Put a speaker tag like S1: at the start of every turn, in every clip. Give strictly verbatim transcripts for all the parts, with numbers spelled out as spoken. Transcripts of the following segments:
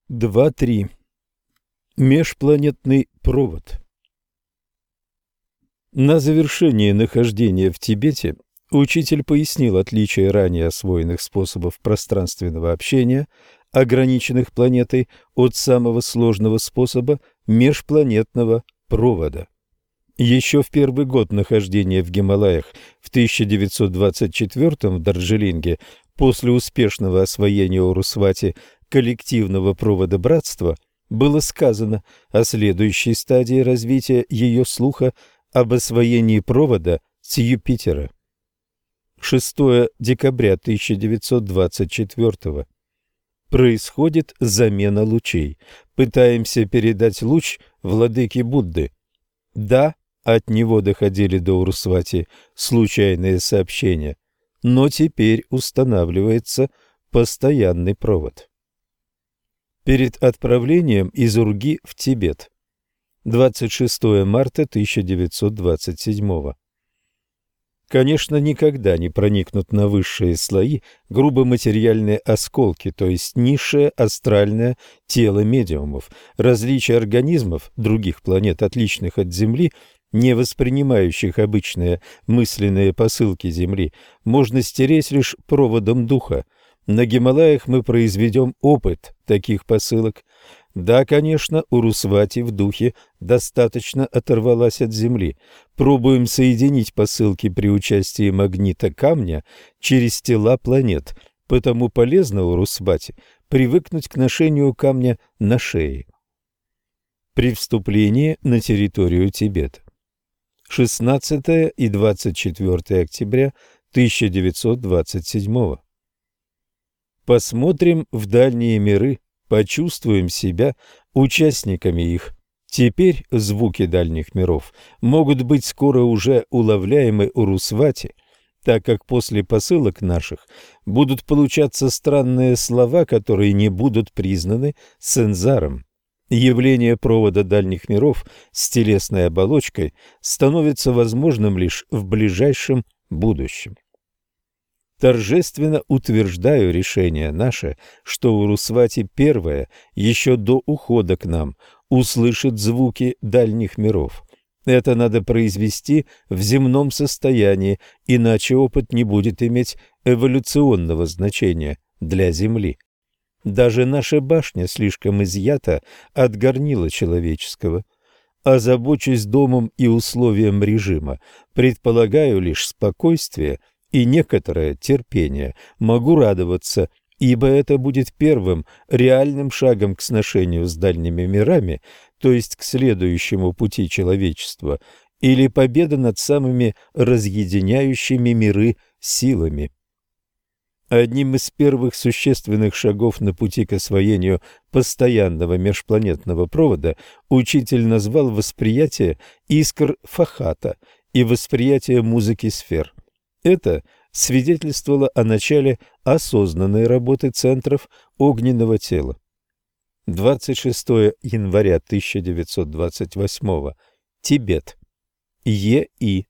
S1: два три. Межпланетный провод. На завершение нахождения в Тибете учитель пояснил отличие ранее освоенных способов пространственного общения, ограниченных планетой, от самого сложного способа межпланетного провода. Еще в первый год нахождения в Гималаях в тысяча девятьсот двадцать четвёртом в Дарджилинге после успешного освоения Урусвати коллективного провода братства было сказано о следующей стадии развития ее слуха, об освоении провода с Юпитера. шестого декабря тысяча девятьсот двадцать четвёртого. Происходит замена лучей. Пытаемся передать луч владыке Будды. Да, от него доходили до Урусвати случайные сообщения, но теперь устанавливается постоянный провод. Перед отправлением из Урги в Тибет. двадцать шестого марта тысяча девятьсот двадцать седьмого. Конечно, никогда не проникнут на высшие слои грубоматериальные осколки, то есть низшее астральное тело медиумов. Различие организмов других планет, отличных от Земли, не воспринимающих обычные мысленные посылки Земли, можно стереть лишь проводом духа. На Гималаях мы произведем опыт таких посылок. Да, конечно, Урусвати в духе достаточно оторвалась от Земли. Пробуем соединить посылки при участии магнита камня через тела планет, потому полезно Урусвати привыкнуть к ношению камня на шее. При вступлении на территорию Тибета. шестнадцатого и двадцать четвёртого октября тысяча девятьсот двадцать седьмого. Посмотрим в дальние миры, почувствуем себя участниками их. Теперь звуки дальних миров могут быть скоро уже уловляемы Урусвати, так как после посылок наших будут получаться странные слова, которые не будут признаны сензаром. Явление провода дальних миров с телесной оболочкой становится возможным лишь в ближайшем будущем. Торжественно утверждаю решение наше, что Урусвати первая, еще до ухода к нам, услышит звуки дальних миров. Это надо произвести в земном состоянии, иначе опыт не будет иметь эволюционного значения для Земли. Даже наша башня слишком изъята от горнила человеческого. Озабочусь домом и условием режима, предполагаю лишь спокойствие и некоторое терпение. Могу радоваться, ибо это будет первым реальным шагом к сношению с дальними мирами, то есть к следующему пути человечества, или победа над самыми разъединяющими миры силами. Одним из первых существенных шагов на пути к освоению постоянного межпланетного провода учитель назвал восприятие искр Фахата и восприятие музыки сфер. Это свидетельствовало о начале осознанной работы центров огненного тела. двадцать шестого января тысяча девятьсот двадцать восьмого. Тибет. Е.И.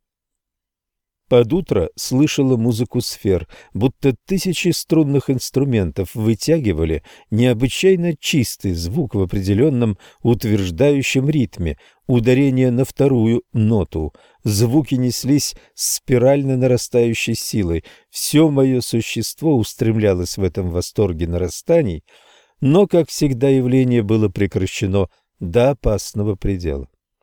S1: Под утро слышала музыку сфер, будто тысячи струнных инструментов вытягивали необычайно чистый звук в определенном утверждающем ритме, ударение на вторую ноту. Звуки неслись с спирально нарастающей силой. Все мое существо устремлялось в этом восторге нарастаний, но, как всегда, явление было прекращено до опасного предела.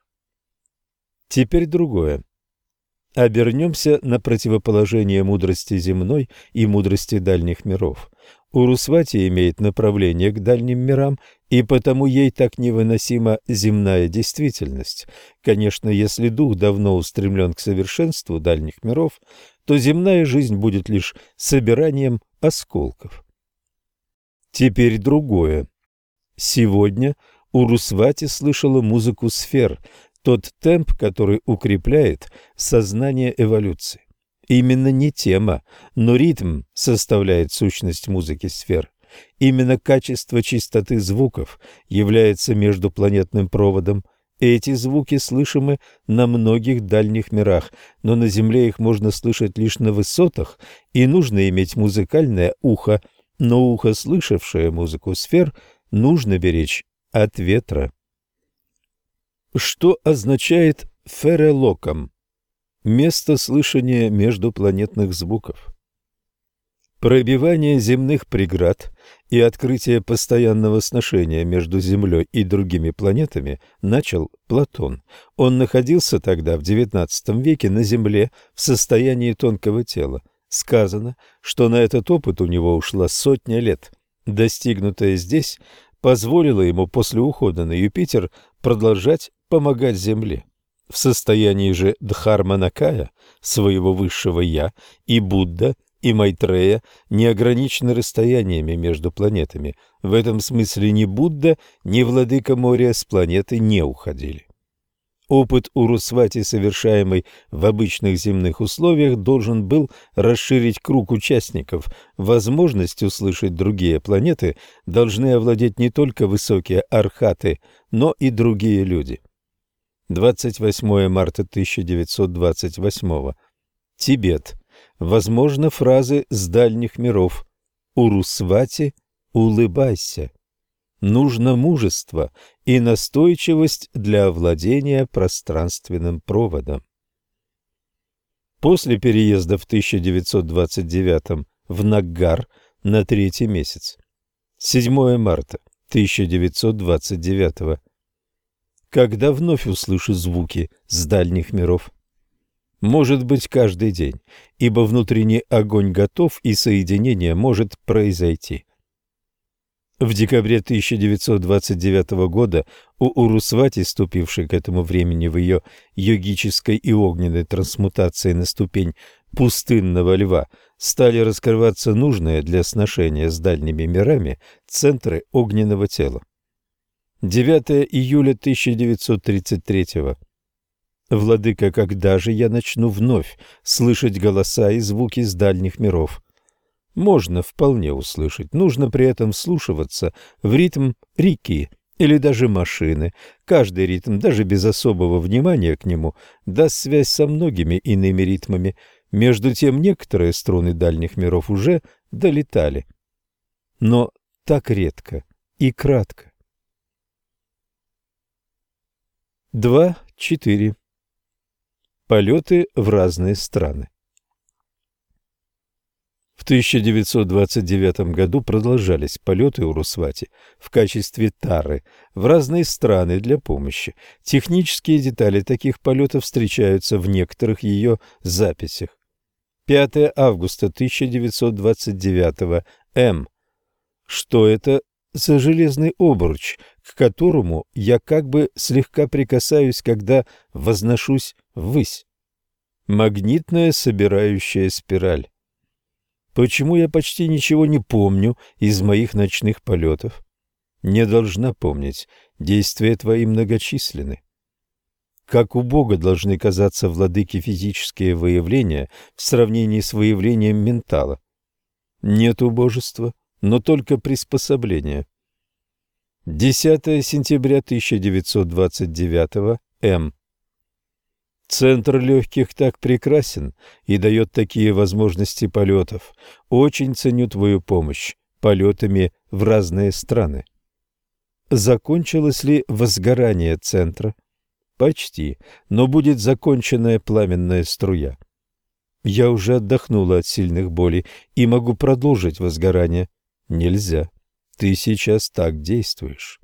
S1: Теперь другое. Обернемся на противоположение мудрости земной и мудрости дальних миров. Урусвати имеет направление к дальним мирам, и потому ей так невыносима земная действительность. Конечно, если дух давно устремлен к совершенству дальних миров, то земная жизнь будет лишь собиранием осколков. Теперь другое. Сегодня Урусвати слышала музыку сфер, тот темп, который укрепляет сознание эволюции. Именно не тема, но ритм составляет сущность музыки сфер. Именно качество чистоты звуков является междупланетным проводом. Эти звуки слышимы на многих дальних мирах, но на Земле их можно слышать лишь на высотах, и нужно иметь музыкальное ухо, но ухо, слышавшее музыку сфер, нужно беречь от ветра. Что означает ферелоком? Место слышания междупланетных звуков. Пробивание земных преград и открытие постоянного сношения между Землей и другими планетами начал Платон. Он находился тогда в девятнадцатом веке на Земле в состоянии тонкого тела. Сказано, что на этот опыт у него ушла сотня лет. Достигнутое здесь позволило ему после ухода на Юпитер продолжать помогать Земле. В состоянии же Дхарманакая, своего высшего «я», и Будда, и Майтрея не ограничены расстояниями между планетами. В этом смысле ни Будда, ни владыка моря с планеты не уходили. Опыт Урусвати, совершаемый в обычных земных условиях, должен был расширить круг участников. Возможность услышать другие планеты должны овладеть не только высокие архаты, но и другие люди. двадцать восьмое марта тысяча девятьсот двадцать восьмого. Тибет. Возможно, фразы с дальних миров. Урусвати, улыбайся. Нужно мужество и настойчивость для овладения пространственным проводом. После переезда в тысяча девятьсот двадцать девятом в Наггар на третий месяц. седьмое марта тысяча девятьсот двадцать девятого. Когда вновь услышу звуки с дальних миров? Может быть, каждый день, ибо внутренний огонь готов, и соединение может произойти. В декабре тысяча девятьсот двадцать девятого года у Урусвати, ступившей к этому времени в ее йогической и огненной трансмутации на ступень пустынного льва, стали раскрываться нужные для сношения с дальними мирами центры огненного тела. девятое июля тысяча девятьсот тридцать третьего. Владыка, когда же я начну вновь слышать голоса и звуки с дальних миров? Можно вполне услышать, нужно при этом вслушиваться в ритм реки или даже машины. Каждый ритм, даже без особого внимания к нему, даст связь со многими иными ритмами. Между тем некоторые струны дальних миров уже долетали. Но так редко и кратко. два четыре. Полеты в разные страны. В тысяча девятьсот двадцать девятом году продолжались полеты Урусвати в качестве тары в разные страны для помощи. Технические детали таких полетов встречаются в некоторых ее записях. пятое августа тысяча девятьсот двадцать девятого. М. Что это за железный обруч, к которому я как бы слегка прикасаюсь, когда возношусь ввысь? Магнитная собирающая спираль. Почему я почти ничего не помню из моих ночных полетов? Не должна помнить, действия твои многочисленны. Как у Бога должны казаться владыки физические выявления в сравнении с выявлением ментала? Нет убожества, но только приспособление. десятое сентября тысяча девятьсот двадцать девятого. М. Центр легких так прекрасен и дает такие возможности полетов. Очень ценю твою помощь полетами в разные страны. Закончилось ли возгорание центра? Почти, но будет законченная пламенная струя. Я уже отдохнула от сильных болей и могу продолжить возгорание. Нельзя. Ты сейчас так действуешь.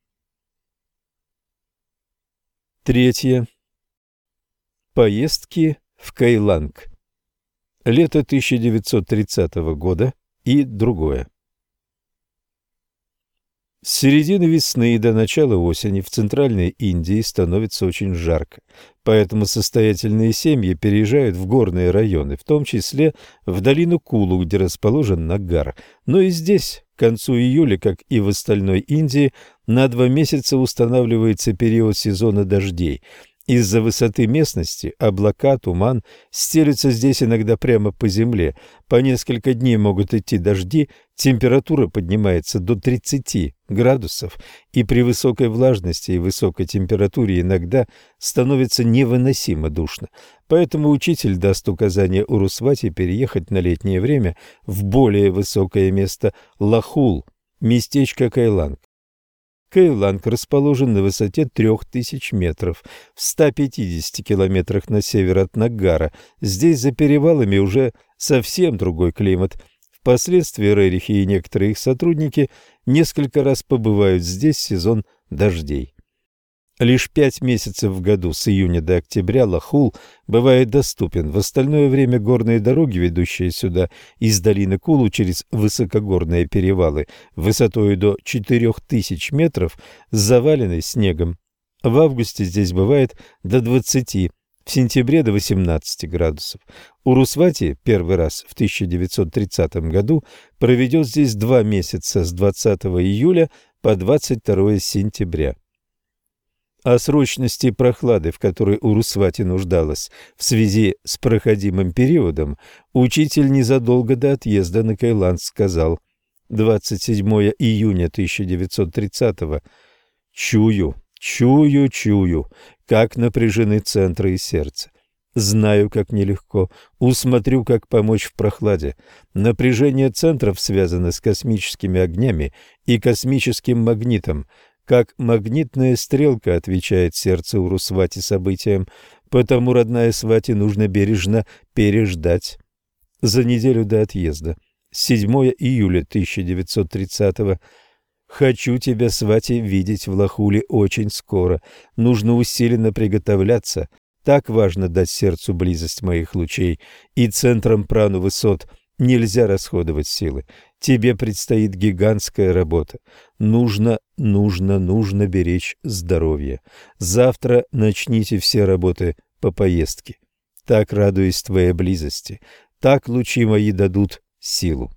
S1: Третье. Поездки в Кайланг. Лето тысяча девятьсот тридцатого года и другое. С середины весны и до начала осени в Центральной Индии становится очень жарко, поэтому состоятельные семьи переезжают в горные районы, в том числе в долину Кулу, где расположен Наггар. Но и здесь, к концу июля, как и в остальной Индии, на два месяца устанавливается период сезона дождей. Из-за высоты местности облака, туман стелются здесь иногда прямо по земле. По несколько дней могут идти дожди, температура поднимается до тридцати градусов, и при высокой влажности и высокой температуре иногда становится невыносимо душно. Поэтому учитель даст указание Урусвати переехать на летнее время в более высокое место Лахул, местечко Кайланг. Каиланг расположен на высоте трех тысяч метров, в ста пятидесяти километрах на север от Нагара. Здесь за перевалами уже совсем другой климат. Впоследствии рерихи и некоторые их сотрудники несколько раз побывают здесь в сезон дождей. Лишь пять месяцев в году, с июня до октября, Лахул бывает доступен. В остальное время горные дороги, ведущие сюда из долины Кулу через высокогорные перевалы высотой до четырех тысяч метров, завалены снегом. В августе здесь бывает до двадцати, в сентябре до восемнадцати градусов. Урусвати первый раз в тысяча девятьсот тридцатом году проведет здесь два месяца с двадцатого июля по двадцать второе сентября. О срочности прохлады, в которой Урусвати нуждалась в связи с проходимым периодом, учитель незадолго до отъезда на Каиланг сказал: двадцать седьмого июня тысяча девятьсот тридцатого. «Чую, чую, чую, как напряжены центры и сердце. Знаю, как нелегко, усмотрю, как помочь в прохладе. Напряжение центров связано с космическими огнями и космическим магнитом. Как магнитная стрелка отвечает сердце Урусвати событиям, потому, родная Свати, нужно бережно переждать». За неделю до отъезда, седьмого июля тысяча девятьсот тридцатого. «Хочу тебя, Свати, видеть в Лахуле очень скоро. Нужно усиленно приготовляться. Так важно дать сердцу близость моих лучей, и центром прану высот нельзя расходовать силы. Тебе предстоит гигантская работа. Нужно, нужно, нужно беречь здоровье. Завтра начните все работы по поездке. Так радуюсь твоей близости. Так лучи мои дадут силу».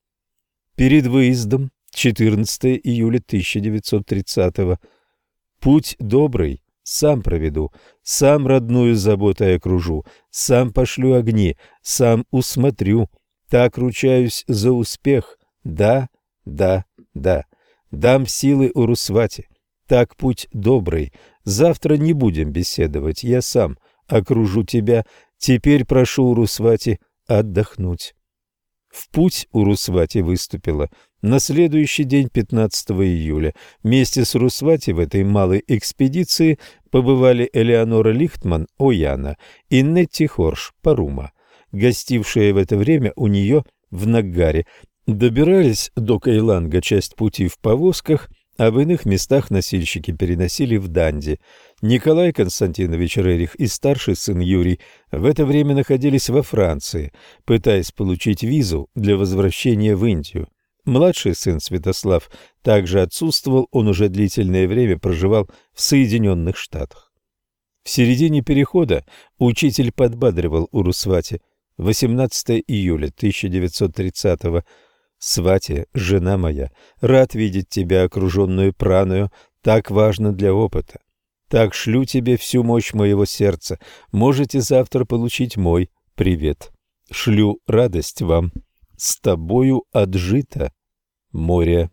S1: Перед выездом, четырнадцатого июля тысяча девятьсот тридцатого. «Путь добрый сам проведу, сам родную заботой окружу, сам пошлю огни, сам усмотрю. Так ручаюсь за успех. Да, да, да. Дам силы Урусвати. Так путь добрый. Завтра не будем беседовать. Я сам окружу тебя. Теперь прошу Урусвати отдохнуть». В путь Урусвати выступила на следующий день, пятнадцатого июля. Вместе с Урусвати в этой малой экспедиции побывали Элеонора Лихтман, Ояна, и Нетти Хорш, Парума, гостившие в это время у нее в Нагаре. Добирались до Каиланга часть пути в повозках, а в иных местах носильщики переносили в Данди. Николай Константинович Рерих и старший сын Юрий в это время находились во Франции, пытаясь получить визу для возвращения в Индию. Младший сын Святослав также отсутствовал, он уже длительное время проживал в Соединенных Штатах. В середине перехода учитель подбадривал Урусвати. восемнадцатого июля тысяча девятьсот тридцатого. «Свати, жена моя, рад видеть тебя, окруженную праною, так важно для опыта. Так шлю тебе всю мощь моего сердца. Можете завтра получить мой привет. Шлю радость вам. С тобою отжито море».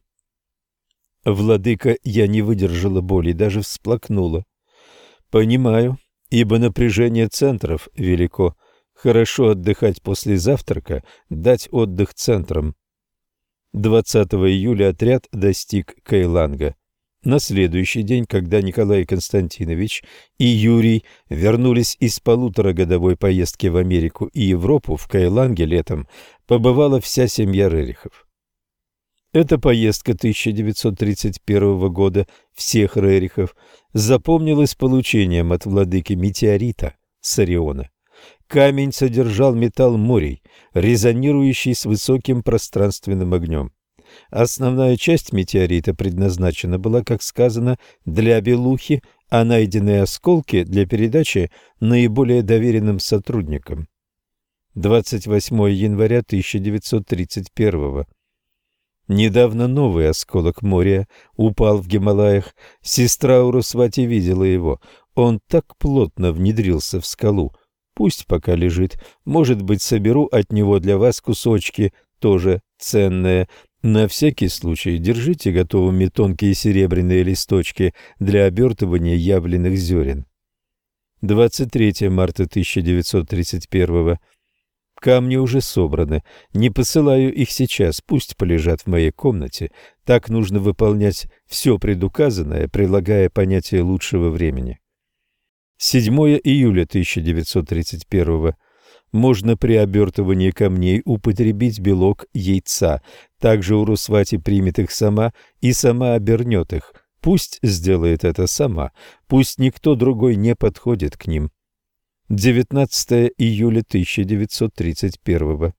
S1: Владыка, я не выдержала боли, даже всплакнула. «Понимаю, ибо напряжение центров велико. Хорошо отдыхать после завтрака, дать отдых центрам». двадцатого июля отряд достиг Каиланга. На следующий день, когда Николай Константинович и Юрий вернулись из полуторагодовой поездки в Америку и Европу, в Каиланге летом побывала вся семья Рерихов. Эта поездка тысяча девятьсот тридцать первого года всех Рерихов запомнилась получением от владыки метеорита с Ориона. Камень содержал металл морей, резонирующий с высоким пространственным огнем. Основная часть метеорита предназначена была, как сказано, для Белухи, а найденные осколки для передачи наиболее доверенным сотрудникам. двадцать восьмого января тысяча девятьсот тридцать первого. Недавно новый осколок моря упал в Гималаях. Сестра Урусвати видела его. Он так плотно внедрился в скалу. Пусть пока лежит. Может быть, соберу от него для вас кусочки, тоже ценные. На всякий случай держите готовыми тонкие серебряные листочки для обертывания явленных зерен. двадцать третьего марта тысяча девятьсот тридцать первого. Камни уже собраны. Не посылаю их сейчас, пусть полежат в моей комнате. Так нужно выполнять все предуказанное, прилагая понятие лучшего времени. седьмое июля тысяча девятьсот тридцать первого. Можно при обертывании камней употребить белок яйца. Также Урусвати примет их сама и сама обернет их. Пусть сделает это сама. Пусть никто другой не подходит к ним. девятнадцатое июля тысяча девятьсот тридцать первого.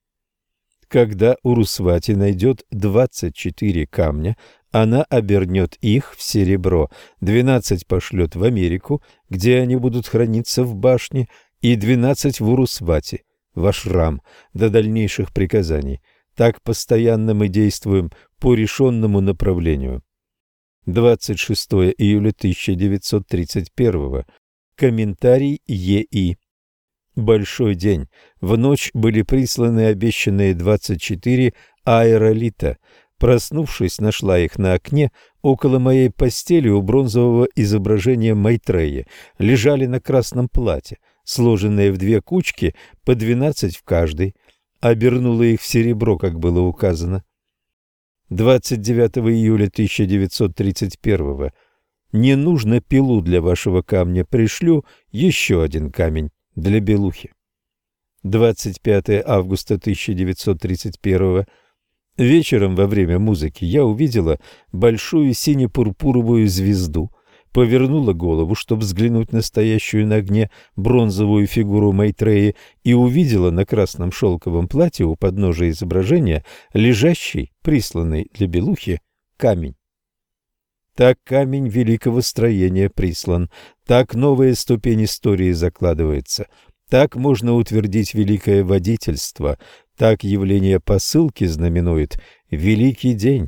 S1: Когда Урусвати найдет двадцать четыре камня, она обернет их в серебро, двенадцать пошлет в Америку, где они будут храниться в башне, и двенадцать в Урусвати, в ашрам, до дальнейших приказаний. Так постоянно мы действуем по решенному направлению. двадцать шестое июля тысяча девятьсот тридцать первого. Комментарий Е И. Большой день. В ночь были присланы обещанные двадцать четыре аэролита. Проснувшись, нашла их на окне около моей постели у бронзового изображения Майтреи. Лежали на красном плате, сложенные в две кучки, по двенадцать в каждой. Обернула их в серебро, как было указано. двадцать девятого июля тысяча девятьсот тридцать первого. Не нужно пилу для вашего камня, пришлю еще один камень для белухи. двадцать пятое августа тысяча девятьсот тридцать первого. Вечером во время музыки я увидела большую сине-пурпуровую звезду, повернула голову, чтобы взглянуть на стоящую на огне бронзовую фигуру Майтреи, и увидела на красном шелковом платье у подножия изображения лежащий, присланный для белухи, камень. Так камень великого строения прислан, так новая ступень истории закладывается, так можно утвердить великое водительство, так явление посылки знаменует великий день.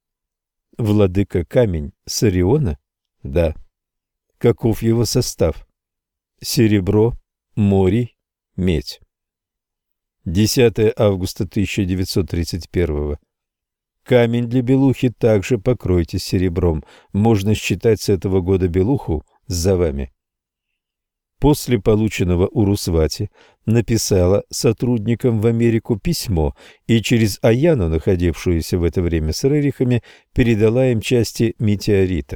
S1: Владыка камень с Ориона? Да. Каков его состав? Серебро, морий, медь. десятое августа тысяча девятьсот тридцать первого. Камень для белухи также покройте серебром. Можно считать с этого года белуху за вами. После полученного Урусвати написала сотрудникам в Америку письмо и через Аяну, находившуюся в это время с Рерихами, передала им части метеорита.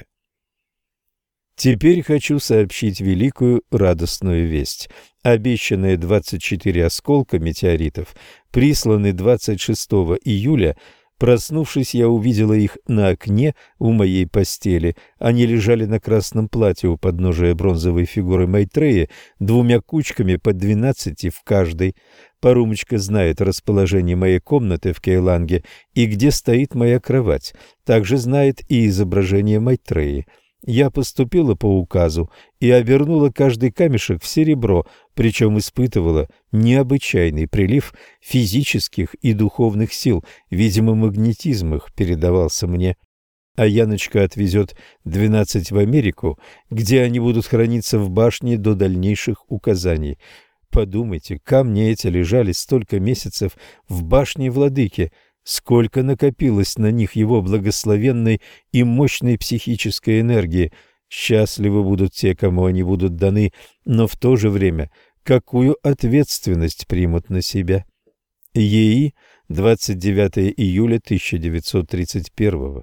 S1: Теперь хочу сообщить великую радостную весть. Обещанные двадцать четыре осколка метеоритов присланы двадцать шестого июля. Проснувшись, я увидела их на окне у моей постели. Они лежали на красном платье у подножия бронзовой фигуры Майтреи, двумя кучками по двенадцати в каждой. Парумочка знает расположение моей комнаты в Кейланге и где стоит моя кровать. Также знает и изображение Майтреи. Я поступила по указу и обернула каждый камешек в серебро, причем испытывала необычайный прилив физических и духовных сил, видимо, магнетизм их передавался мне. А Яночка отвезет двенадцать в Америку, где они будут храниться в башне до дальнейших указаний. Подумайте, камни эти лежали столько месяцев в башне владыки, сколько накопилось на них его благословенной и мощной психической энергии. Счастливы будут те, кому они будут даны, но в то же время какую ответственность примут на себя. ЕИ, двадцать девятое июля тысяча девятьсот тридцать первого.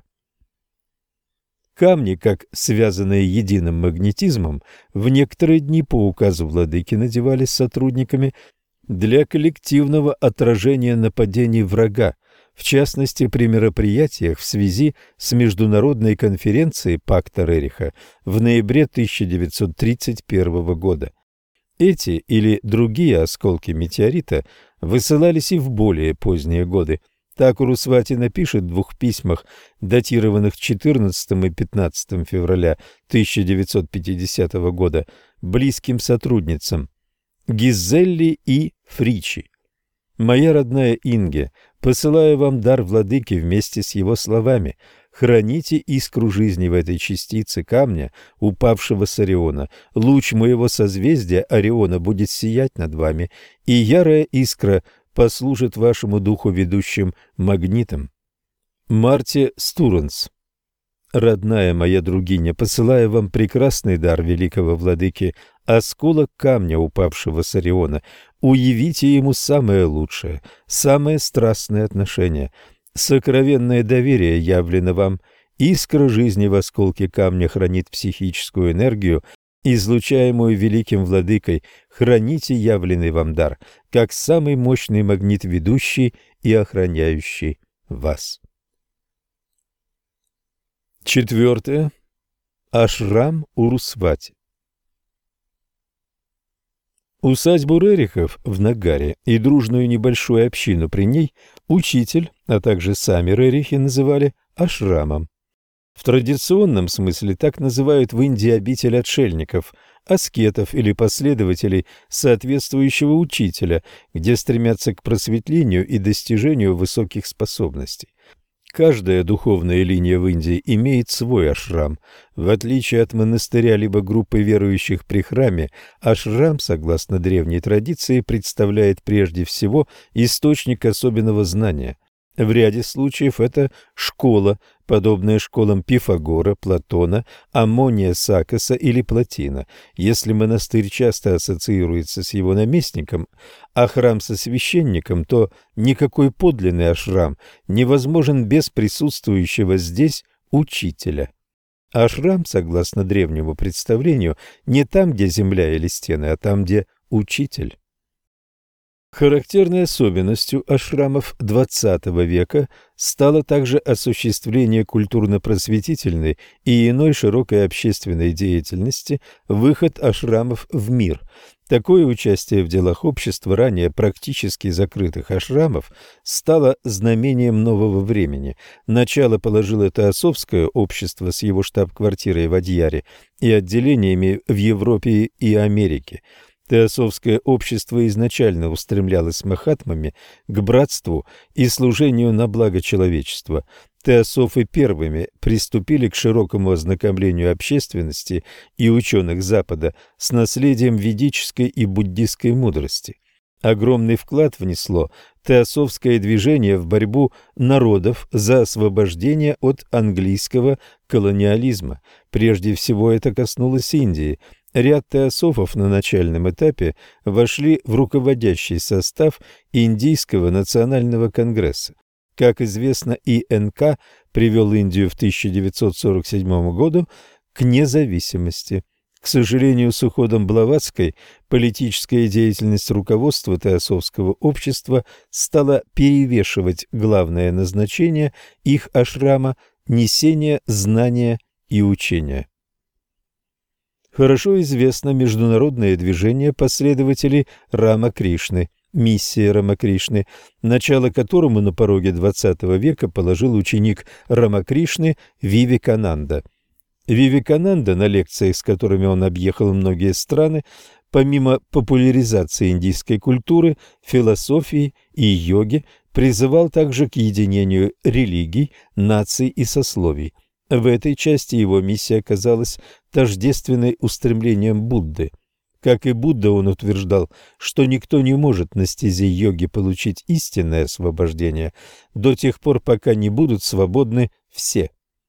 S1: Камни, как связанные единым магнетизмом, в некоторые дни по указу владыки надевались сотрудниками для коллективного отражения нападений врага, в частности при мероприятиях в связи с международной конференцией Пакта Рериха в ноябре тысяча девятьсот тридцать первого года. Эти или другие осколки метеорита высылались и в более поздние годы. Так Урусвати напишет в двух письмах, датированных четырнадцатого и пятнадцатого февраля тысяча девятьсот пятидесятого года, близким сотрудницам Гизелли и Фричи. «Моя родная Инге, посылаю вам дар владыки вместе с его словами. Храните искру жизни в этой частице камня, упавшего с Ориона. Луч моего созвездия Ориона будет сиять над вами, и ярая искра послужит вашему духу ведущим магнитом». Марти Стуренс. родная моя другиня, посылаю вам прекрасный дар великого владыки, осколок камня, упавшего с Ориона. Уявите ему самое лучшее, самое страстное отношение. Сокровенное доверие явлено вам. Искра жизни в осколке камня хранит психическую энергию, излучаемую великим владыкой. Храните явленный вам дар, как самый мощный магнит, ведущий и охраняющий вас. Четвертое. Ашрам Урусвати. Усадьбу Рерихов в Нагаре и дружную небольшую общину при ней учитель, а также сами Рерихи называли ашрамом. В традиционном смысле так называют в Индии обитель отшельников, аскетов или последователей соответствующего учителя, где стремятся к просветлению и достижению высоких способностей. Каждая духовная линия в Индии имеет свой ашрам. В отличие от монастыря либо группы верующих при храме, ашрам, согласно древней традиции, представляет прежде всего источник особенного знания. В ряде случаев это школа, подобная школам Пифагора, Платона, Аммония Саккоса или Плотина. Если монастырь часто ассоциируется с его наместником, а храм со священником, то никакой подлинный ашрам невозможен без присутствующего здесь учителя. Ашрам, согласно древнему представлению, не там, где земля или стены, а там, где учитель. Характерной особенностью ашрамов двадцатого века стало также осуществление культурно-просветительной и иной широкой общественной деятельности, выход ашрамов в мир. Такое участие в делах общества ранее практически закрытых ашрамов стало знамением нового времени. Начало положило теософское общество с его штаб-квартирой в Адьяре и отделениями в Европе и Америке. Теософское общество изначально устремлялось махатмами к братству и служению на благо человечества. Теософы первыми приступили к широкому ознакомлению общественности и ученых Запада с наследием ведической и буддистской мудрости. Огромный вклад внесло теософское движение в борьбу народов за освобождение от английского колониализма. Прежде всего это коснулось Индии. Ряд теософов на начальном этапе вошли в руководящий состав Индийского национального конгресса. Как известно, И Эн Ка привел Индию в тысяча девятьсот сорок седьмом году к независимости. К сожалению, с уходом Блаватской политическая деятельность руководства теософского общества стала перевешивать главное назначение их ашрама – несение знания и учения. Хорошо известно международное движение последователей Рамакришны, миссия Рамакришны, начало которому на пороге двадцатого века положил ученик Рамакришны Вивекананда. Вивекананда, на лекциях, с которыми он объехал многие страны, помимо популяризации индийской культуры, философии и йоги, призывал также к единению религий, наций и сословий. В этой части его миссия оказалась тождественной устремлениям Будды. Как и Будда, он утверждал, что никто не может на стезе йоги получить истинное освобождение до тех пор, пока не будут свободны все.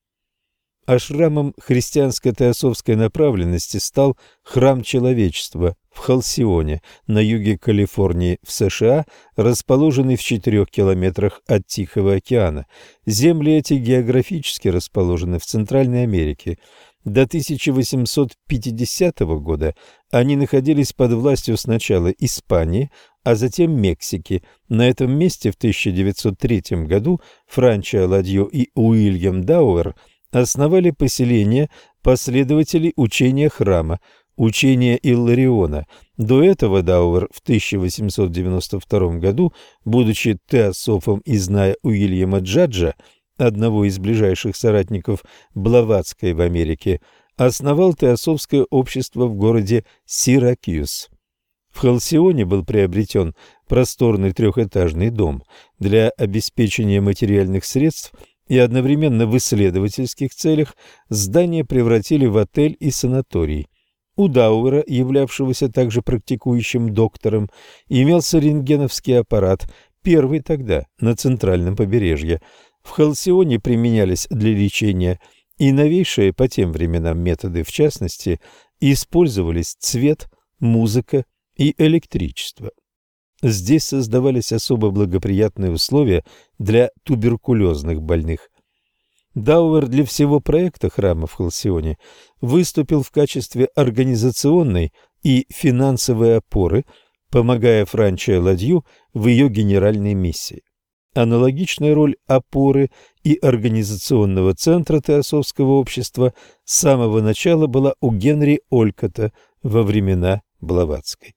S1: Ашрамом христианско-теософской направленности стал Храм Человечества в Халсионе, на юге Калифорнии, в США, расположенный в четырех километрах от Тихого океана. Земли эти географически расположены в Центральной Америке. До тысяча восемьсот пятидесятого года они находились под властью сначала Испании, а затем Мексики. На этом месте в тысяча девятьсот третьем году Франчо Ладьо и Уильям Дауэр основали поселение последователей учения храма, учения Иллариона. До этого Дауэр в тысяча восемьсот девяносто втором году, будучи теософом и зная Уильяма Джаджа, одного из ближайших соратников Блаватской в Америке, основал теософское общество в городе Сиракьюз. В Халсионе был приобретен просторный трехэтажный дом для обеспечения материальных средств, и одновременно в исследовательских целях здание превратили в отель и санаторий. У Дауэра, являвшегося также практикующим доктором, имелся рентгеновский аппарат, первый тогда на центральном побережье. В Халсионе применялись для лечения и новейшие по тем временам методы, в частности, использовались цвет, музыка и электричество. Здесь создавались особо благоприятные условия для туберкулезных больных. Дауэр для всего проекта храма в Халсионе выступил в качестве организационной и финансовой опоры, помогая Франче Ладью в ее генеральной миссии. Аналогичная роль опоры и организационного центра теософского общества с самого начала была у Генри Олькотта во времена Блаватской.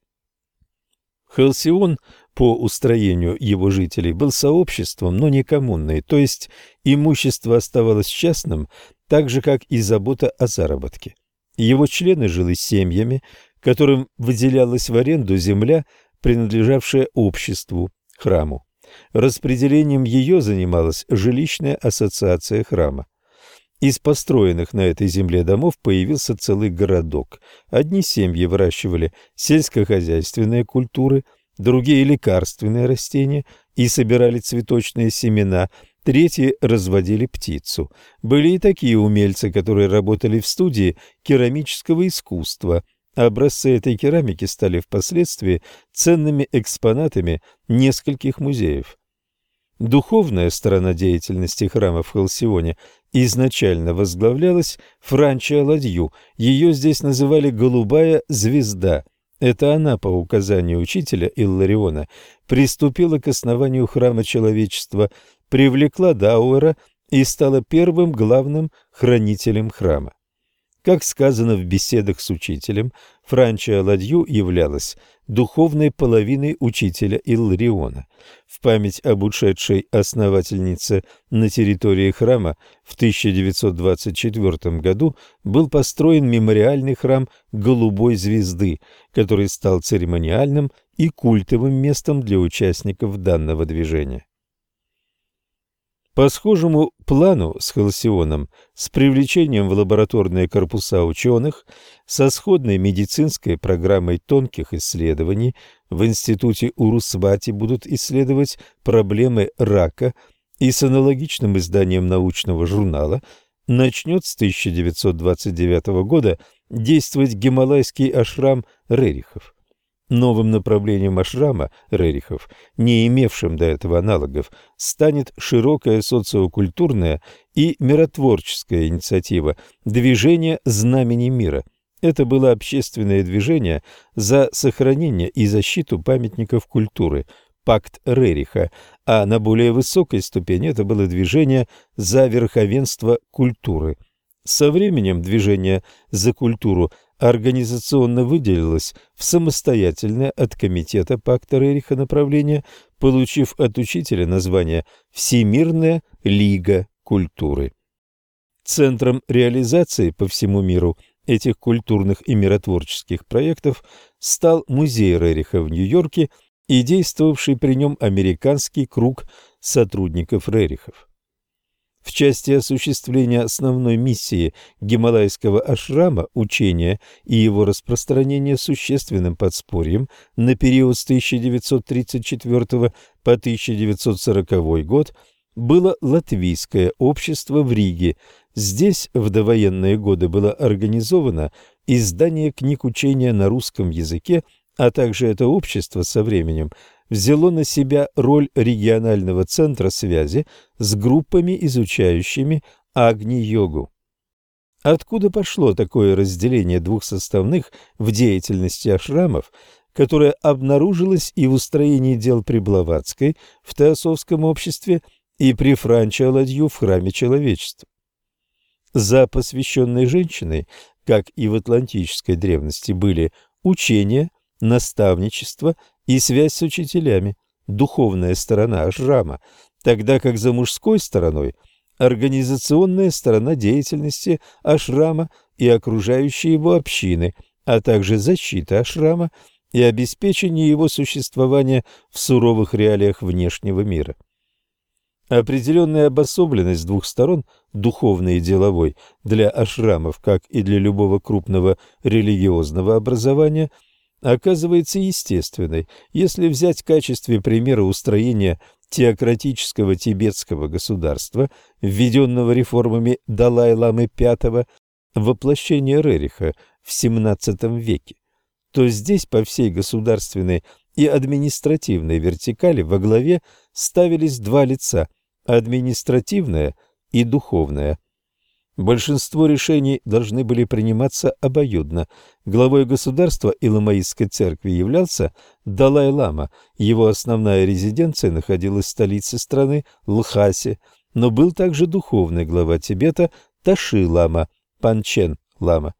S1: Халсион по устроению его жителей был сообществом, но не коммунной, то есть имущество оставалось частным, так же, как и забота о заработке. Его члены жили семьями, которым выделялась в аренду земля, принадлежавшая обществу, храму. Распределением ее занималась жилищная ассоциация храма. Из построенных на этой земле домов появился целый городок. Одни семьи выращивали сельскохозяйственные культуры, другие – лекарственные растения и собирали цветочные семена, третьи разводили птицу. Были и такие умельцы, которые работали в студии керамического искусства. Образцы этой керамики стали впоследствии ценными экспонатами нескольких музеев. Духовная сторона деятельности храма в Халсионе изначально возглавлялась Франче Ладью. Ее здесь называли «голубая звезда». Это она, по указанию учителя Иллариона, приступила к основанию храма человечества, привлекла Дауэра и стала первым главным хранителем храма. Как сказано в беседах с учителем, Франче Ладью являлась духовной половиной учителя Иллариона. В память об ушедшей основательнице на территории храма в тысяча девятьсот двадцать четвёртом году был построен мемориальный храм Голубой звезды, который стал церемониальным и культовым местом для участников данного движения. По схожему плану с Халсионом, с привлечением в лабораторные корпуса ученых, со сходной медицинской программой тонких исследований, в институте Урусвати будут исследовать проблемы рака, и с аналогичным изданием научного журнала начнет с тысяча девятьсот двадцать девятого года действовать гималайский ашрам Рерихов. Новым направлением ашрама Рерихов, не имевшим до этого аналогов, станет широкая социокультурная и миротворческая инициатива «Движение знамени мира». Это было общественное движение за сохранение и защиту памятников культуры, пакт Рериха, а на более высокой ступени это было движение за верховенство культуры. Со временем движение за культуру организационно выделилось в самостоятельное от комитета пакта Рериха направление, получив от учителя название «Всемирная лига культуры». Центром реализации по всему миру этих культурных и миротворческих проектов стал музей Рериха в Нью-Йорке и действовавший при нем американский круг сотрудников Рерихов. В части осуществления основной миссии гималайского ашрама учения и его распространения существенным подспорьем на период с тысяча девятьсот тридцать четвёртого по тысяча девятьсот сороковой год было Латвийское общество в Риге. Здесь в довоенные годы было организовано издание книг учения на русском языке, а также это общество со временем взяло на себя роль регионального центра связи с группами, изучающими Агни-йогу. Откуда пошло такое разделение двух составных в деятельности ашрамов, которое обнаружилось и в устроении дел при Блаватской в теософском обществе и при Франче Ладью в храме человечества? За посвященной женщиной, как и в атлантической древности, были учение, наставничество и связь с учителями, духовная сторона ашрама, тогда как за мужской стороной организационная сторона деятельности ашрама и окружающей его общины, а также защита ашрама и обеспечение его существования в суровых реалиях внешнего мира. Определенная обособленность двух сторон, духовной и деловой, для ашрамов, как и для любого крупного религиозного образования, оказывается естественной, если взять в качестве примера устроение теократического тибетского государства, введенного реформами Далай-ламы пятого, воплощение Рериха в семнадцатом веке, то здесь по всей государственной и административной вертикали во главе ставились два лица – административное и духовное. Большинство решений должны были приниматься обоюдно. Главой государства и ламаистской церкви являлся Далай-лама. Его основная резиденция находилась в столице страны Лхасе, но был также духовный глава Тибета Таши-лама, Панчен-лама.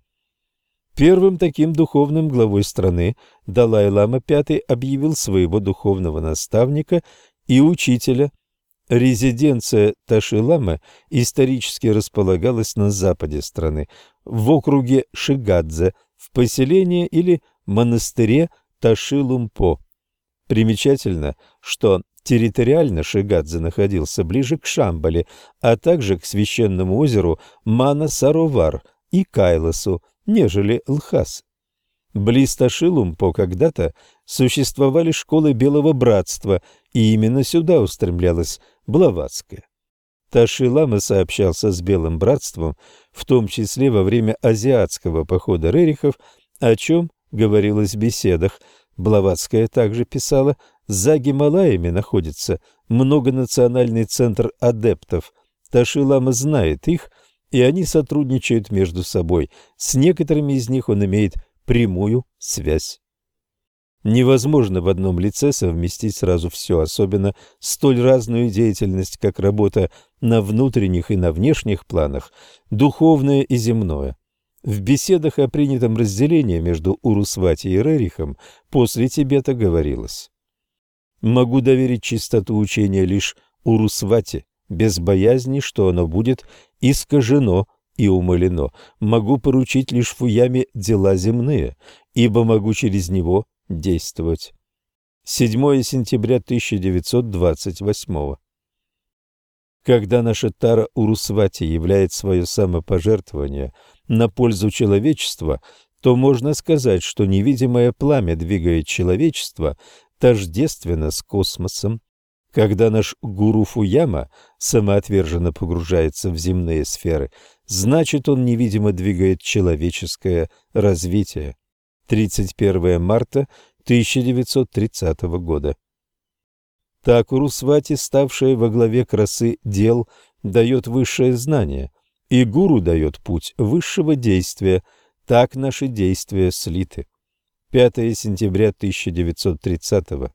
S1: Первым таким духовным главой страны Далай-лама пятый объявил своего духовного наставника и учителя. Резиденция Таши-ламы исторически располагалась на западе страны, в округе Шигадзе, в поселении или монастыре Таши-лумпо. Примечательно, что территориально Шигадзе находился ближе к Шамбале, а также к священному озеру Мана-Саровар и Кайласу, нежели Лхас. Близ Таши-лумпо когда-то существовали школы Белого Братства, и именно сюда устремлялась Блаватская. Таши-лама сообщался с Белым Братством, в том числе во время азиатского похода Рерихов, о чем говорилось в беседах. Блаватская также писала: «За Гималаями находится многонациональный центр адептов. Таши-лама знает их, и они сотрудничают между собой. С некоторыми из них он имеет прямую связь». Невозможно в одном лице совместить сразу все, особенно столь разную деятельность, как работа на внутренних и на внешних планах, духовное и земное. В беседах о принятом разделении между Урусвати и Рерихом после Тибета говорилось: «Могу доверить чистоту учения лишь Урусвати, без боязни, что оно будет искажено и умалено. Могу поручить лишь Фуяме дела земные, ибо могу через него действовать». седьмое сентября тысяча девятьсот двадцать восьмого. Когда наша Тара Урусвати являет свое самопожертвование на пользу человечества, то можно сказать, что невидимое пламя двигает человечество тождественно с космосом. Когда наш гуру Фуяма самоотверженно погружается в земные сферы, значит, он невидимо двигает человеческое развитие. тридцать первое марта тысяча девятьсот тридцатого года. Так Урусвати, ставшая во главе красы дел, дает высшее знание, и гуру дает путь высшего действия. Так наши действия слиты. пятое сентября тысяча девятьсот тридцатого.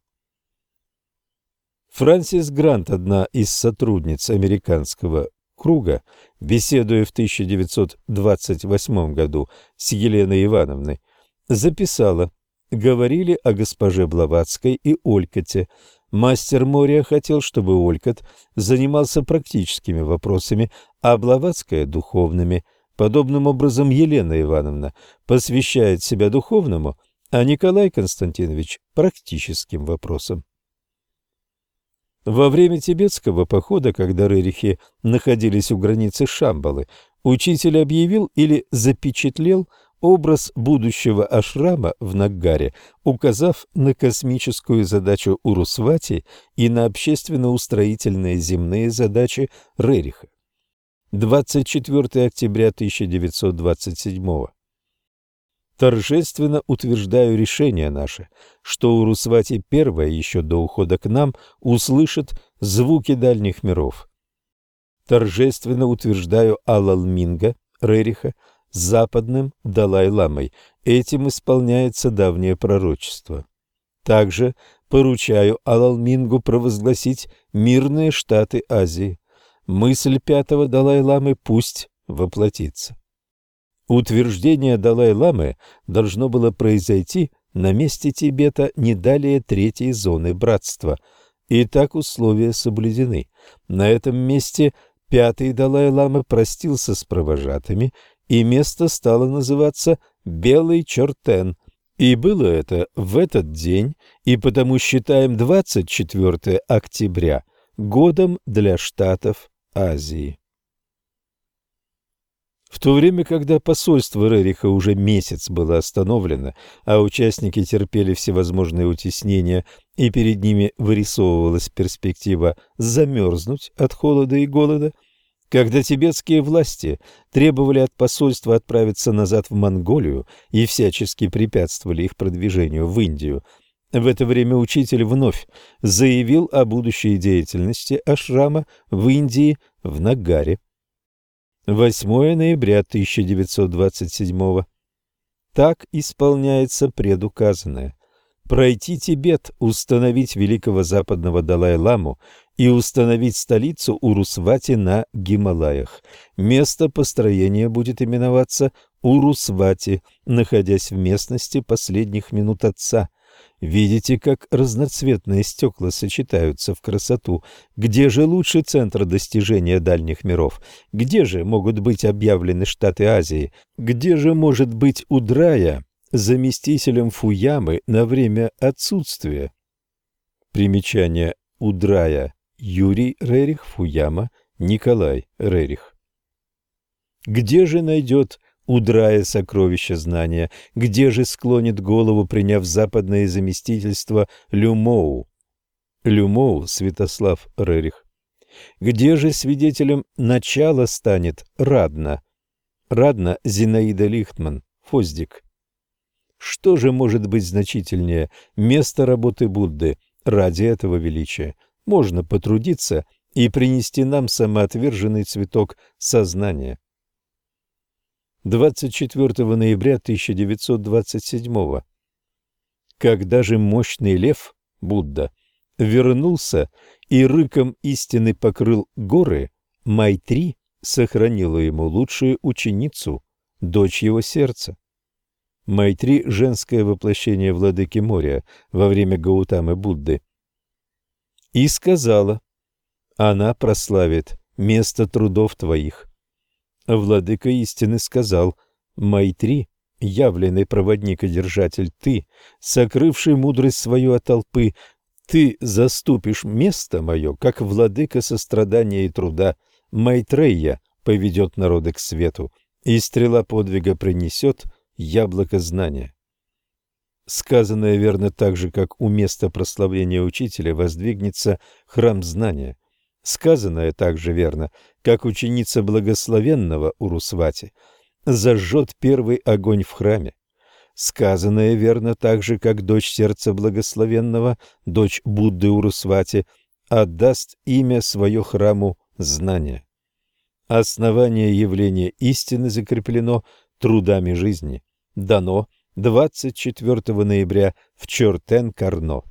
S1: Франсис Грант, одна из сотрудниц американского круга, беседуя в тысяча девятьсот двадцать восьмом году с Еленой Ивановной, записала: «Говорили о госпоже Блаватской и Олькоте. Мастер Мория хотел, чтобы Олькот занимался практическими вопросами, а Блаватская – духовными. Подобным образом Елена Ивановна посвящает себя духовному, а Николай Константинович – практическим вопросам». Во время тибетского похода, когда рерихи находились у границы Шамбалы, учитель объявил или запечатлел образ будущего ашрама в Наггаре, указав на космическую задачу Урусвати и на общественно-устроительные земные задачи Рериха. двадцать четвёртое октября тысяча девятьсот двадцать седьмого. Торжественно утверждаю решение наше, что Урусвати первая еще до ухода к нам услышит звуки дальних миров. Торжественно утверждаю Алалминга, Рериха, западным Далай-ламой. Этим исполняется давнее пророчество. Также поручаю Алалмингу провозгласить мирные штаты Азии. Мысль пятого Далай-ламы пусть воплотится. Утверждение Далай-ламы должно было произойти на месте Тибета не далее третьей зоны братства. И так условия соблюдены. На этом месте пятый Далай-лама простился с провожатыми, и место стало называться Белый Чортен. И было это в этот день, и потому считаем двадцать четвёртое октября годом для штатов Азии. В то время, когда посольство Рериха уже месяц было остановлено, а участники терпели всевозможные утеснения, и перед ними вырисовывалась перспектива замерзнуть от холода и голода, когда тибетские власти требовали от посольства отправиться назад в Монголию и всячески препятствовали их продвижению в Индию, в это время учитель вновь заявил о будущей деятельности ашрама в Индии в Нагаре. восьмое ноября тысяча девятьсот двадцать седьмого. Так исполняется предуказанное. Пройти Тибет, установить великого западного Далай-ламу и установить столицу Урусвати на Гималаях. Место построения будет именоваться Урусвати, находясь в местности последних минут Отца. Видите, как разноцветные стекла сочетаются в красоту? Где же лучший центр достижения дальних миров? Где же могут быть объявлены Штаты Азии? Где же может быть Удрая заместителем Фуямы на время отсутствия? Примечание: Удрая Юрий Рерих, Фуяма Николай Рерих. Где же найдет Удрая сокровища знания? Где же склонит голову, приняв западное заместительство, Люмоу? Люмоу Святослав Рерих. Где же свидетелем начала станет Радна? Радна Зинаида Лихтман, Фоздик. Что же может быть значительнее места работы Будды? Ради этого величия можно потрудиться и принести нам самоотверженный цветок сознания. двадцать четвёртого ноября тысяча девятьсот двадцать седьмого. Когда же мощный лев, Будда, вернулся и рыком истины покрыл горы, Майтри сохранила ему лучшую ученицу, дочь его сердца. Майтри – женское воплощение владыки моря во время Гаутамы Будды. И сказала: она прославит место трудов твоих. Владыка истины сказал: Майтри, явленный проводник и держатель, ты, сокрывший мудрость свою от толпы, ты заступишь место мое, как владыка сострадания и труда. Майтрея поведет народы к свету, и стрела подвига принесет яблоко знания. Сказанное верно так же, как у места прославления учителя воздвигнется храм знания. Сказанное также верно, как ученица благословенного Урусвати зажжет первый огонь в храме. Сказанное верно так же, как дочь сердца благословенного, дочь Будды Урусвати, отдаст имя свое храму знания. Основание явления истины закреплено трудами жизни. Дано двадцать четвёртого ноября в Чортен-Карно.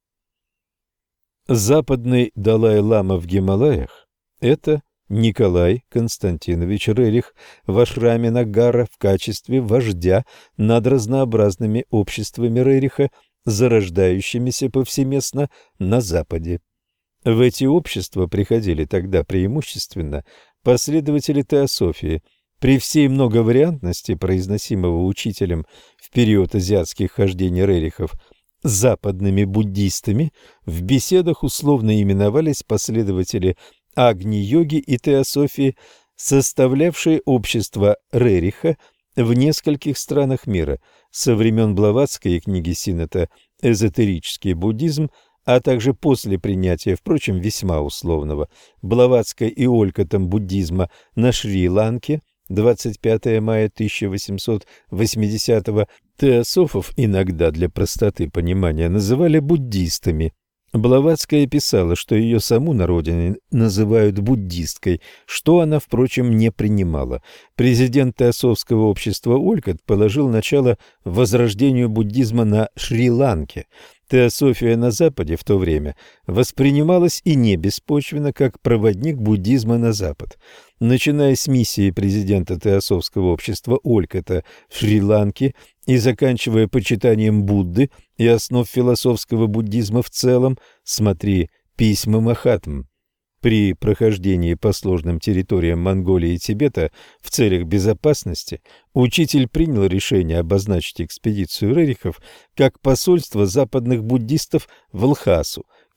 S1: Западный Далай-лама в Гималаях – это Николай Константинович Рерих в ашраме Нагара в качестве вождя над разнообразными обществами Рериха, зарождающимися повсеместно на Западе. В эти общества приходили тогда преимущественно последователи теософии. При всей многовариантности произносимого учителем в период азиатских хождений Рерихов западными буддистами в беседах условно именовались последователи Агни-йоги и теософии, составлявшие общество Рериха в нескольких странах мира со времен Блаватской и книги Синнета «Эзотерический буддизм», а также после принятия, впрочем, весьма условного, Блаватской и Олькотом буддизма на Шри-Ланке двадцать пятого мая тысяча восемьсот восьмидесятого. Теософов иногда для простоты понимания называли буддистами. Блаватская писала, что ее саму на родине называют буддисткой, что она, впрочем, не принимала. Президент теософского общества Олькот положил начало возрождению буддизма на Шри-Ланке. Теософия на Западе в то время воспринималась и не беспочвенно как проводник буддизма на Запад. Начиная с миссии президента теософского общества Олькота в Шри-Ланке и заканчивая почитанием Будды и основ философского буддизма в целом, смотри «Письма Махатм». При прохождении по сложным территориям Монголии и Тибета в целях безопасности учитель принял решение обозначить экспедицию Рерихов как посольство западных буддистов в Лхасу,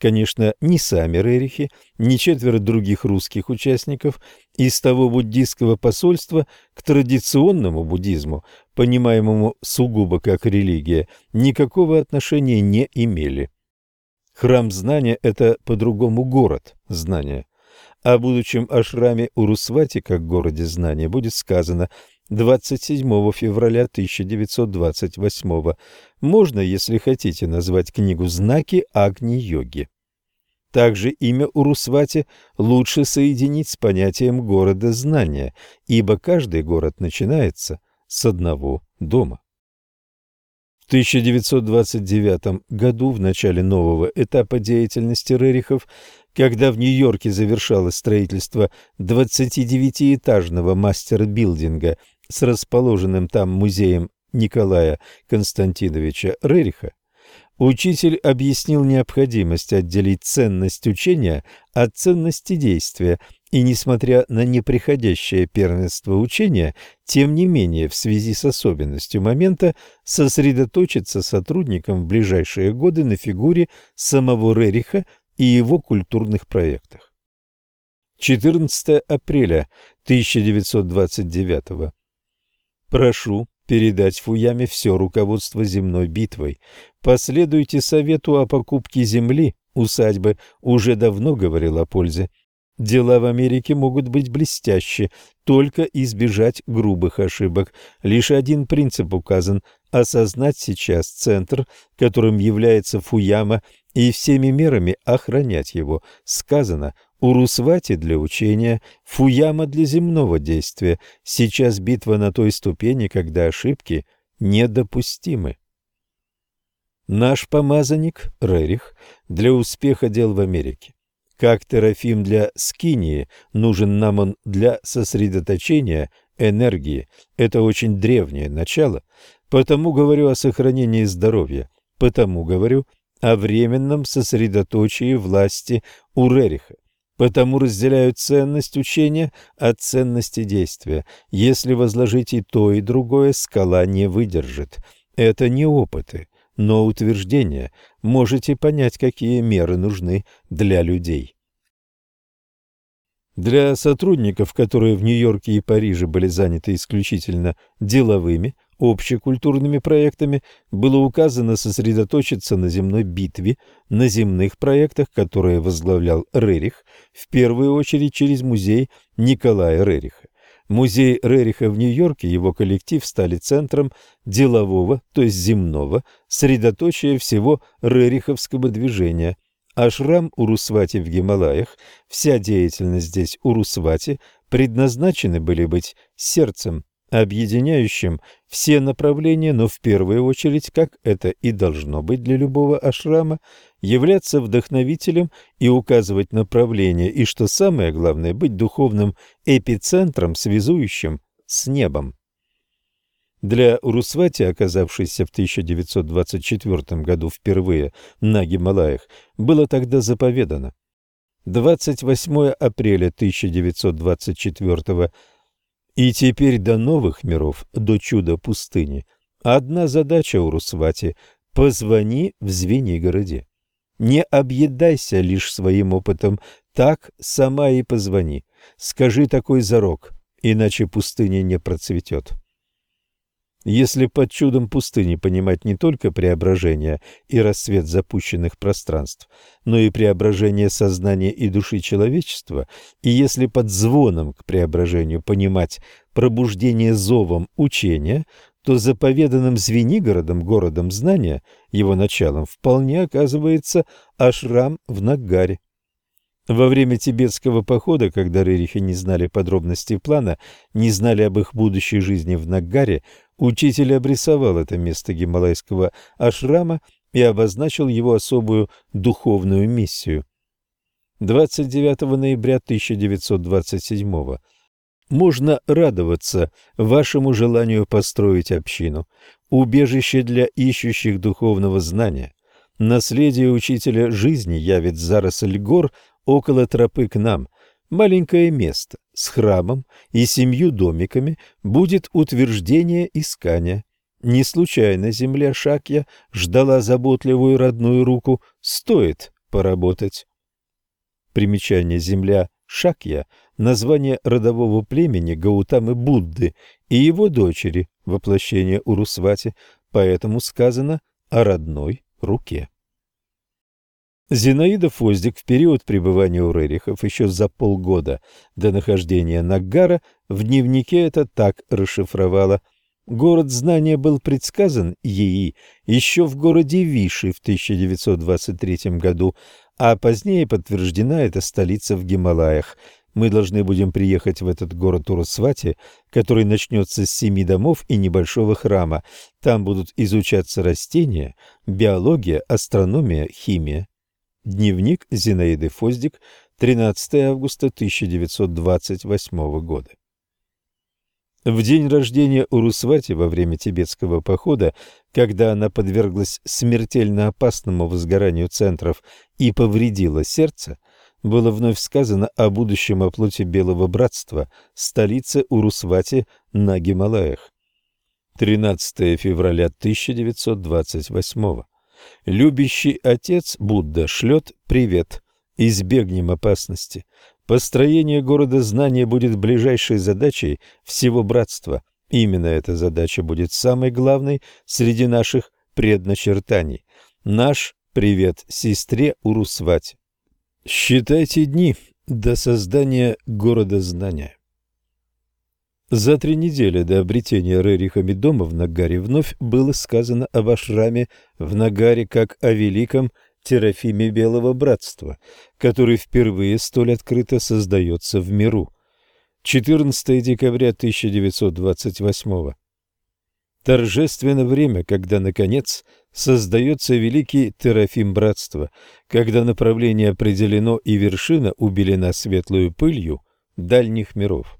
S1: Конечно, ни сами рерихи, ни четверо других русских участников из того буддийского посольства к традиционному буддизму, понимаемому сугубо как религия, никакого отношения не имели. Храм знания – это по-другому город знания. О будущем ашраме Урусвати как городе знания будет сказано двадцать седьмого февраля тысяча девятьсот двадцать восьмого. Можно, если хотите, назвать книгу «Знаки Агни-йоги». Также имя Урусвати лучше соединить с понятием города знания, ибо каждый город начинается с одного дома. В тысяча девятьсот двадцать девятом году, в начале нового этапа деятельности рерихов, когда в Нью-Йорке завершалось строительство двадцатидевятиэтажного мастер-билдинга с расположенным там музеем Николая Константиновича Рериха, учитель объяснил необходимость отделить ценность учения от ценности действия, и, несмотря на неприходящее первенство учения, тем не менее, в связи с особенностью момента, сосредоточиться сотрудникам в ближайшие годы на фигуре самого Рериха и его культурных проектах. четырнадцатого апреля тысяча девятьсот двадцать девятого. Прошу передать Фуяме все руководство земной битвой. Последуйте совету о покупке земли, усадьбы, уже давно говорил о пользе. Дела в Америке могут быть блестящи, только избежать грубых ошибок. Лишь один принцип указан – осознать сейчас центр, которым является Фуяма, и всеми мерами охранять его. Сказано: Урусвати для учения, Фуяма для земного действия. Сейчас битва на той ступени, когда ошибки недопустимы. Наш помазанник Рерих для успеха дел в Америке. Как Терафим для скинии, нужен нам он для сосредоточения энергии. Это очень древнее начало. Потому говорю о сохранении здоровья. Потому говорю о временном сосредоточии власти у Рериха. Потому разделяю ценность учения от ценности действия. Если возложить и то, и другое, скала не выдержит. Это не опыты, но утверждения. Можете понять, какие меры нужны для людей. Для сотрудников, которые в Нью-Йорке и Париже были заняты исключительно деловыми, общекультурными проектами, было указано сосредоточиться на земной битве, на земных проектах, которые возглавлял Рерих, в первую очередь через музей Николая Рериха. Музей Рериха в Нью-Йорке, его коллектив стали центром делового, то есть земного, средоточия всего рериховского движения. Ашрам Урусвати в Гималаях, вся деятельность здесь Урусвати, предназначены были быть сердцем, объединяющим все направления, но в первую очередь, как это и должно быть для любого ашрама, являться вдохновителем и указывать направление, и, что самое главное, быть духовным эпицентром, связующим с небом. Для Урусвати, оказавшейся в тысяча девятьсот двадцать четвёртом году впервые на Гималаях, было тогда заповедано. двадцать восьмого апреля тысяча девятьсот двадцать четвёртого. И теперь до новых миров, до чуда пустыни, одна задача Урусвати – позвони в Звенигороде. Не объедайся лишь своим опытом, так сама и позвони. Скажи такой зарок, иначе пустыня не процветет. Если под чудом пустыни понимать не только преображение и расцвет запущенных пространств, но и преображение сознания и души человечества, и если под звоном к преображению понимать пробуждение зовом учения, то заповеданным Звенигородом, городом знания, его началом вполне оказывается ашрам в Наггаре. Во время тибетского похода, когда рерихи не знали подробностей плана, не знали об их будущей жизни в Наггаре, учитель обрисовал это место гималайского ашрама и обозначил его особую духовную миссию. двадцать девятого ноября тысяча девятьсот двадцать седьмого. Можно радоваться вашему желанию построить общину, убежище для ищущих духовного знания. Наследие учителя жизни явит заросль гор около тропы к нам. Маленькое место с храмом и семью домиками будет утверждение искания. Не случайно земля Шакья ждала заботливую родную руку, стоит поработать. Примечание: земля Шакья – название родового племени Гаутамы Будды и его дочери, воплощение Урусвати, поэтому сказано о родной руке. Зинаида Фоздик в период пребывания у Рерихов еще за полгода до нахождения Наггара в дневнике это так расшифровала: город знания был предсказан ей еще в городе Виши в тысяча девятьсот двадцать третьем году, а позднее подтверждена эта столица в Гималаях. Мы должны будем приехать в этот город Урусвати, который начнется с семи домов и небольшого храма. Там будут изучаться растения, биология, астрономия, химия. Дневник Зинаиды Фоздик, тринадцатое августа тысяча девятьсот двадцать восьмого года. В день рождения Урусвати во время тибетского похода, когда она подверглась смертельно опасному возгоранию центров и повредила сердце, было вновь сказано о будущем оплоте Белого Братства, столице Урусвати на Гималаях. тринадцатое февраля тысяча девятьсот двадцать восьмого. Любящий Отец Будда шлет привет. Избегнем опасности. Построение города знания будет ближайшей задачей всего братства. Именно эта задача будет самой главной среди наших предначертаний. Наш привет сестре Урусвати. Считайте дни до создания города знания. За три недели до обретения Рерихами дома в Наггаре вновь было сказано об ашраме в Наггаре как о великом Терафиме Белого Братства, который впервые столь открыто создается в миру. четырнадцатое декабря тысяча девятьсот двадцать восьмого. Торжественно время, когда, наконец, создается великий Терафим Братства, когда направление определено и вершина убелена светлою пылью дальних миров.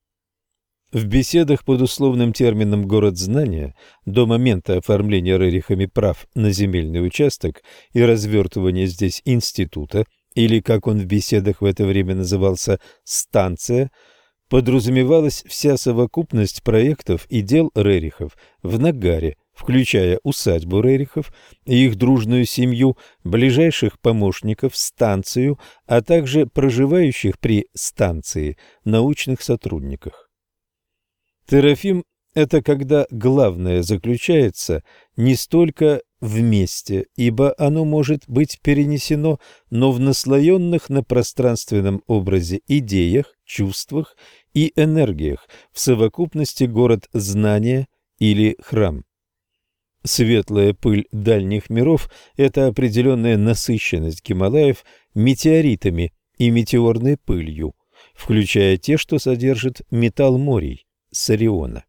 S1: В беседах под условным термином «город знания» до момента оформления Рерихами прав на земельный участок и развертывания здесь института, или, как он в беседах в это время назывался, «станция», подразумевалась вся совокупность проектов и дел Рерихов в Наггаре, включая усадьбу Рерихов и их дружную семью, ближайших помощников, станцию, а также проживающих при станции научных сотрудников. Терафим – это когда главное заключается не столько в месте, ибо оно может быть перенесено, но в наслоенных на пространственном образе идеях, чувствах и энергиях, в совокупности город знания или храм. Светлая пыль дальних миров – это определенная насыщенность Гималаев метеоритами и метеорной пылью, включая те, что содержат металл морей с Ориона.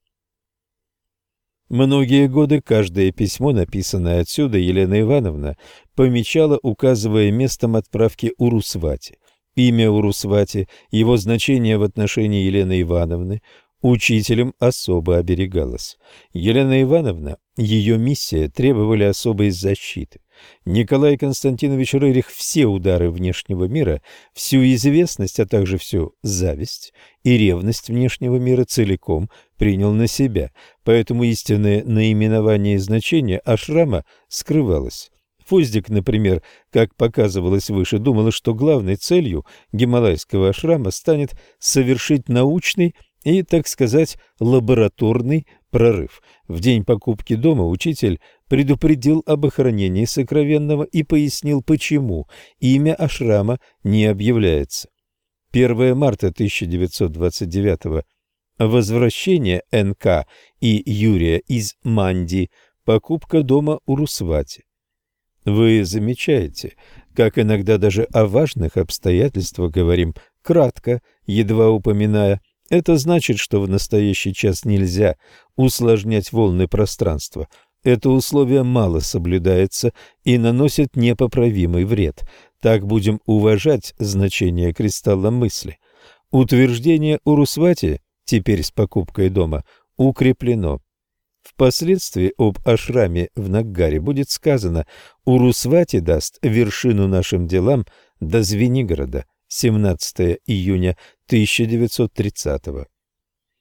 S1: Многие годы каждое письмо, написанное отсюда, Елена Ивановна помечала, указывая местом отправки Урусвати. Имя Урусвати, его значение в отношении Елены Ивановны, учителем особо оберегалось. Елена Ивановна, ее миссия требовали особой защиты. Николай Константинович Рерих все удары внешнего мира, всю известность, а также всю зависть и ревность внешнего мира целиком принял на себя, поэтому истинное наименование и значение ашрама скрывалось. Фоздик, например, как показывалось выше, думала, что главной целью гималайского ашрама станет совершить научный и, так сказать, лабораторный прорыв. В день покупки дома учитель предупредил об охранении сокровенного и пояснил, почему имя ашрама не объявляется. первое марта тысяча девятьсот двадцать девятого. Возвращение эн ка и Юрия из Манди. Покупка дома Урусвати. Вы замечаете, как иногда даже о важных обстоятельствах говорим кратко, едва упоминая. Это значит, что в настоящий час нельзя усложнять волны пространства. Это условие мало соблюдается и наносит непоправимый вред. Так будем уважать значение кристалла мысли. Утверждение Урусвати, теперь с покупкой дома, укреплено. Впоследствии об ашраме в Наггаре будет сказано: Урусвати даст вершину нашим делам до Звенигорода. семнадцатое июня тысяча девятьсот тридцатого.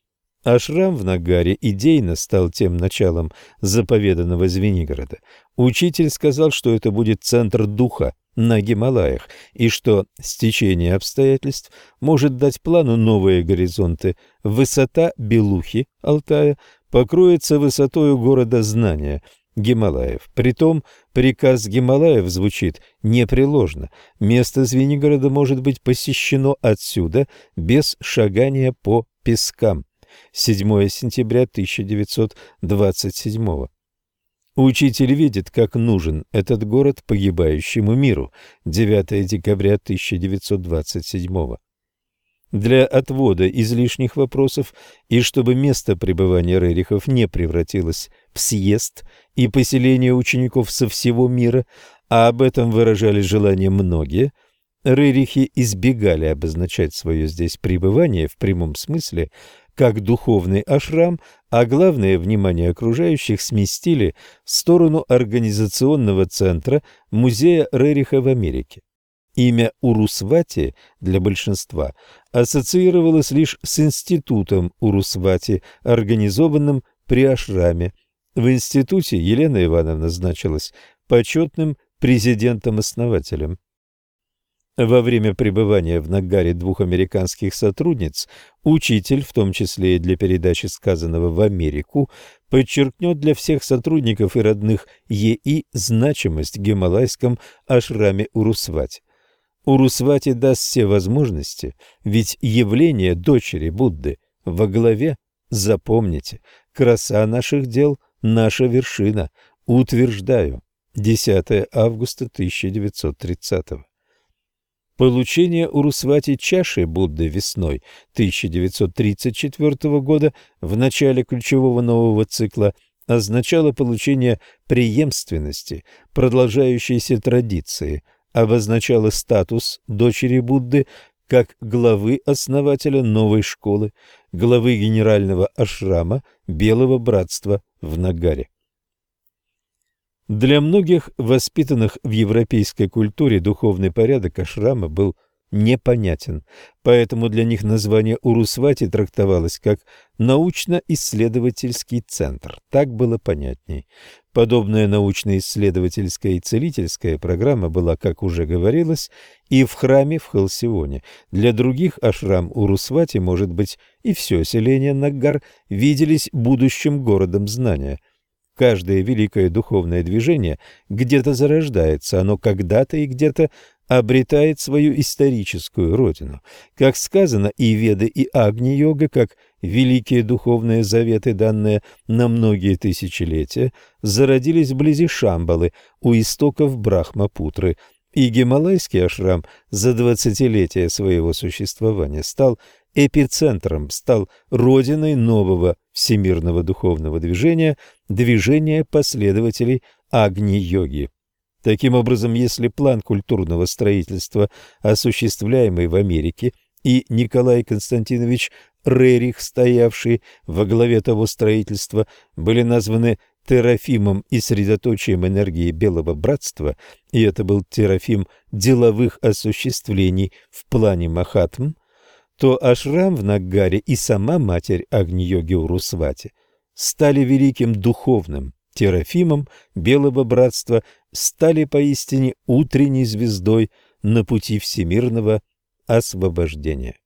S1: Ашрам в Нагаре идейно стал тем началом заповеданного Звенигорода. Учитель сказал, что это будет центр духа на Гималаях, и что стечение обстоятельств может дать плану новые горизонты. Высота Белухи, Алтая, покроется высотою города знания Гималаев. Притом приказ Гималаев звучит непреложно. Место Звенигорода может быть посещено отсюда без шагания по пескам. седьмое сентября тысяча девятьсот двадцать седьмого. Учитель видит, как нужен этот город погибающему миру. девятое декабря тысяча девятьсот двадцать седьмого. Для отвода излишних вопросов и чтобы место пребывания Рерихов не превратилось в съезд и поселение учеников со всего мира, а об этом выражали желание многие, Рерихи избегали обозначать свое здесь пребывание в прямом смысле как духовный ашрам, а главное внимание окружающих сместили в сторону организационного центра музея Рериха в Америке. Имя Урусвати для большинства ассоциировалось лишь с институтом Урусвати, организованным при ашраме. В институте Елена Ивановна значилась почетным президентом-основателем. Во время пребывания в Нагаре двух американских сотрудниц учитель, в том числе и для передачи сказанного в Америку, подчеркнет для всех сотрудников и родных ЕИ значимость в гималайском ашраме Урусвати. Урусвати даст все возможности, ведь явление дочери Будды во главе, запомните, краса наших дел – наша вершина, утверждаю. десятое августа тысяча девятьсот тридцатого. Получение Урусвати чаши Будды весной тысяча девятьсот тридцать четвёртого года в начале ключевого нового цикла означало получение преемственности, продолжающейся традиции, обозначало статус дочери Будды как главы основателя новой школы, главы генерального ашрама Белого Братства в Нагаре. Для многих, воспитанных в европейской культуре, духовный порядок ашрама был непонятен, поэтому для них название Урусвати трактовалось как научно-исследовательский центр. Так было понятней. Подобная научно-исследовательская и целительская программа была, как уже говорилось, и в храме в Халсионе. Для других ашрам Урусвати, может быть, и все селение Наггар виделись будущим городом знания. Каждое великое духовное движение где-то зарождается, оно когда-то и где-то обретает свою историческую родину. Как сказано, и Веды, и Агни-йога, как великие духовные заветы, данные на многие тысячелетия, зародились вблизи Шамбалы, у истоков Брахмапутры, и гималайский ашрам за двадцатилетия своего существования стал эпицентром, стал родиной нового всемирного духовного движения, движения последователей Агни-йоги. Таким образом, если план культурного строительства, осуществляемый в Америке, и Николай Константинович Рерих, стоявший во главе того строительства, были названы Терафимом и средоточием энергии Белого Братства, и это был Терафим деловых осуществлений в плане Махатм, то ашрам в Наггаре и сама матерь Агни-йоги Урусвати стали великим духовным Терафимом Белого Братства, стали поистине утренней звездой на пути всемирного освобождения.